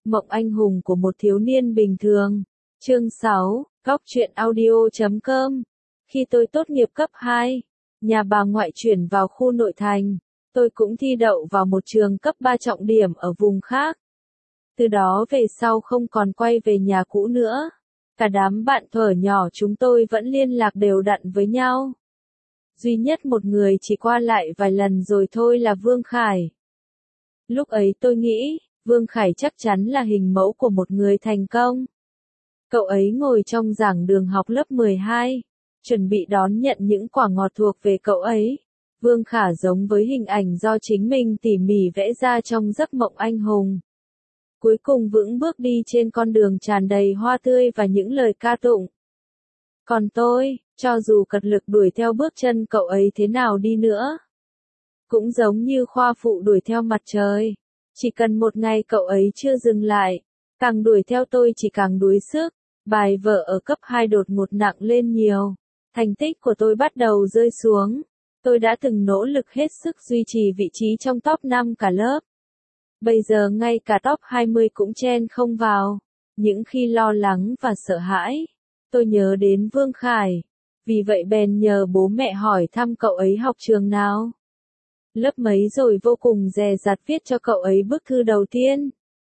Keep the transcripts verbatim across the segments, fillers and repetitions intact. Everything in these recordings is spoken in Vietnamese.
Mộng anh hùng của một thiếu niên bình thường. Chương sáu, góc truyện audio chấm com. Khi tôi tốt nghiệp cấp hai, nhà bà ngoại chuyển vào khu nội thành, tôi cũng thi đậu vào một trường cấp ba trọng điểm ở vùng khác. Từ đó về sau không còn quay về nhà cũ nữa. Cả đám bạn thuở nhỏ chúng tôi vẫn liên lạc đều đặn với nhau. Duy nhất một người chỉ qua lại vài lần rồi thôi là Vương Khải. Lúc ấy tôi nghĩ, Vương Khải chắc chắn là hình mẫu của một người thành công. Cậu ấy ngồi trong giảng đường học lớp mười hai, chuẩn bị đón nhận những quả ngọt thuộc về cậu ấy. Vương Khải giống với hình ảnh do chính mình tỉ mỉ vẽ ra trong giấc mộng anh hùng. Cuối cùng vững bước đi trên con đường tràn đầy hoa tươi và những lời ca tụng. Còn tôi, cho dù cật lực đuổi theo bước chân cậu ấy thế nào đi nữa, cũng giống như khoa phụ đuổi theo mặt trời. Chỉ cần một ngày cậu ấy chưa dừng lại, càng đuổi theo tôi chỉ càng đuối sức. Bài vở ở cấp hai đột ngột nặng lên nhiều. Thành tích của tôi bắt đầu rơi xuống. Tôi đã từng nỗ lực hết sức duy trì vị trí trong top năm cả lớp. Bây giờ ngay cả top hai mươi cũng chen không vào. Những khi lo lắng và sợ hãi, tôi nhớ đến Vương Khải. Vì vậy bèn nhờ bố mẹ hỏi thăm cậu ấy học trường nào, lớp mấy, rồi vô cùng dè dặt viết cho cậu ấy bức thư đầu tiên.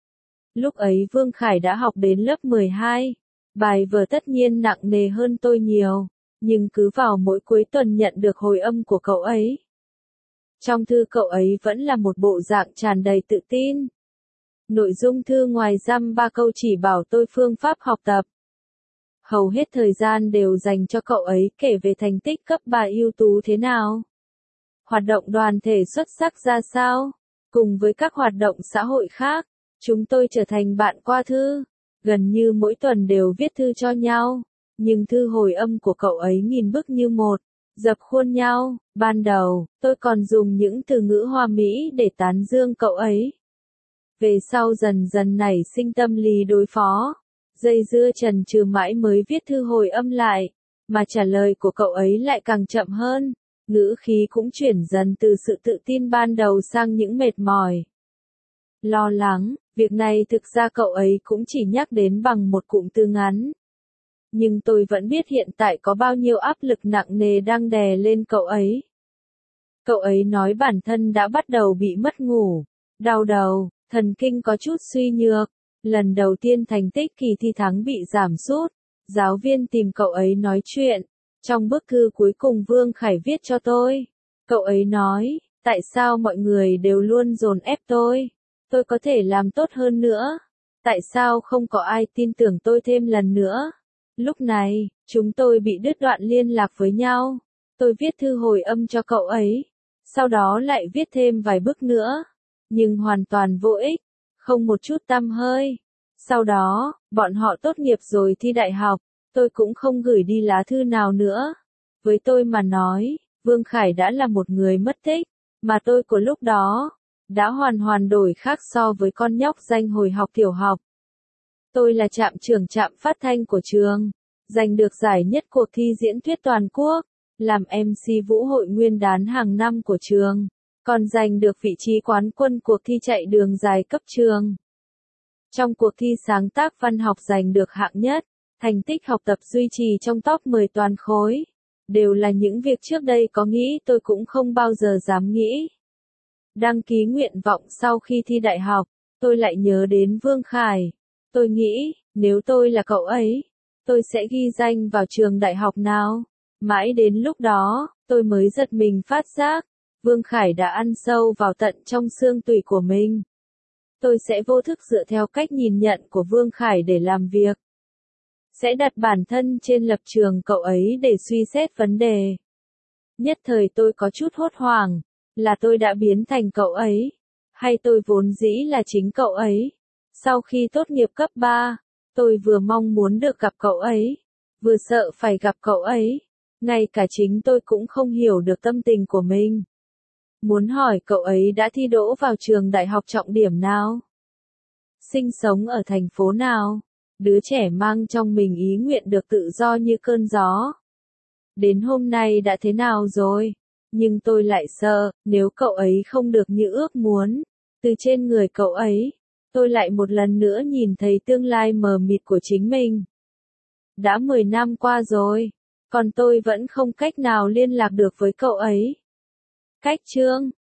Lúc ấy Vương Khải đã học đến lớp mười hai. Bài vở tất nhiên nặng nề hơn tôi nhiều, nhưng cứ vào mỗi cuối tuần nhận được hồi âm của cậu ấy. Trong thư cậu ấy vẫn là một bộ dạng tràn đầy tự tin. Nội dung thư ngoài dăm ba câu chỉ bảo tôi phương pháp học tập. Hầu hết thời gian đều dành cho cậu ấy kể về thành tích cấp ba ưu tú thế nào, hoạt động đoàn thể xuất sắc ra sao, cùng với các hoạt động xã hội khác. Chúng tôi trở thành bạn qua thư, gần như mỗi tuần đều viết thư cho nhau, nhưng thư hồi âm của cậu ấy nghìn bức như một, dập khuôn nhau. Ban đầu, tôi còn dùng những từ ngữ hoa mỹ để tán dương cậu ấy. Về sau dần dần nảy sinh tâm lý đối phó, dây dưa chần chừ mãi mới viết thư hồi âm lại, mà trả lời của cậu ấy lại càng chậm hơn, ngữ khí cũng chuyển dần từ sự tự tin ban đầu sang những mệt mỏi, lo lắng. Việc này thực ra cậu ấy cũng chỉ nhắc đến bằng một cụm từ ngắn. Nhưng tôi vẫn biết hiện tại có bao nhiêu áp lực nặng nề đang đè lên cậu ấy. Cậu ấy nói bản thân đã bắt đầu bị mất ngủ, đau đầu, thần kinh có chút suy nhược. Lần đầu tiên thành tích kỳ thi tháng bị giảm sút, giáo viên tìm cậu ấy nói chuyện. Trong bức thư cuối cùng Vương Khải viết cho tôi, cậu ấy nói, tại sao mọi người đều luôn dồn ép tôi? Tôi có thể làm tốt hơn nữa. Tại sao không có ai tin tưởng tôi thêm lần nữa? Lúc này, chúng tôi bị đứt đoạn liên lạc với nhau. Tôi viết thư hồi âm cho cậu ấy. Sau đó lại viết thêm vài bức nữa. Nhưng hoàn toàn vô ích. Không một chút tăm hơi. Sau đó, bọn họ tốt nghiệp rồi thi đại học. Tôi cũng không gửi đi lá thư nào nữa. Với tôi mà nói, Vương Khải đã là một người mất tích. Mà tôi của lúc đó đã hoàn hoàn đổi khác so với con nhóc danh hồi học tiểu học. Tôi là trạm trưởng trạm phát thanh của trường, giành được giải nhất cuộc thi diễn thuyết toàn quốc, làm em xê vũ hội nguyên đán hàng năm của trường, còn giành được vị trí quán quân cuộc thi chạy đường dài cấp trường. Trong cuộc thi sáng tác văn học giành được hạng nhất, thành tích học tập duy trì trong top mười toàn khối, đều là những việc trước đây có nghĩ tôi cũng không bao giờ dám nghĩ. Đăng ký nguyện vọng sau khi thi đại học, tôi lại nhớ đến Vương Khải. Tôi nghĩ, nếu tôi là cậu ấy, tôi sẽ ghi danh vào trường đại học nào. Mãi đến lúc đó, tôi mới giật mình phát giác, Vương Khải đã ăn sâu vào tận trong xương tủy của mình. Tôi sẽ vô thức dựa theo cách nhìn nhận của Vương Khải để làm việc. Sẽ đặt bản thân trên lập trường cậu ấy để suy xét vấn đề. Nhất thời tôi có chút hốt hoảng. Là tôi đã biến thành cậu ấy, hay tôi vốn dĩ là chính cậu ấy? Sau khi tốt nghiệp cấp ba, tôi vừa mong muốn được gặp cậu ấy, vừa sợ phải gặp cậu ấy. Ngay cả chính tôi cũng không hiểu được tâm tình của mình. Muốn hỏi cậu ấy đã thi đỗ vào trường đại học trọng điểm nào? Sinh sống ở thành phố nào? Đứa trẻ mang trong mình ý nguyện được tự do như cơn gió. Đến hôm nay đã thế nào rồi? Nhưng tôi lại sợ, nếu cậu ấy không được như ước muốn, từ trên người cậu ấy, tôi lại một lần nữa nhìn thấy tương lai mờ mịt của chính mình. Đã mười năm qua rồi, còn tôi vẫn không cách nào liên lạc được với cậu ấy. Cách chương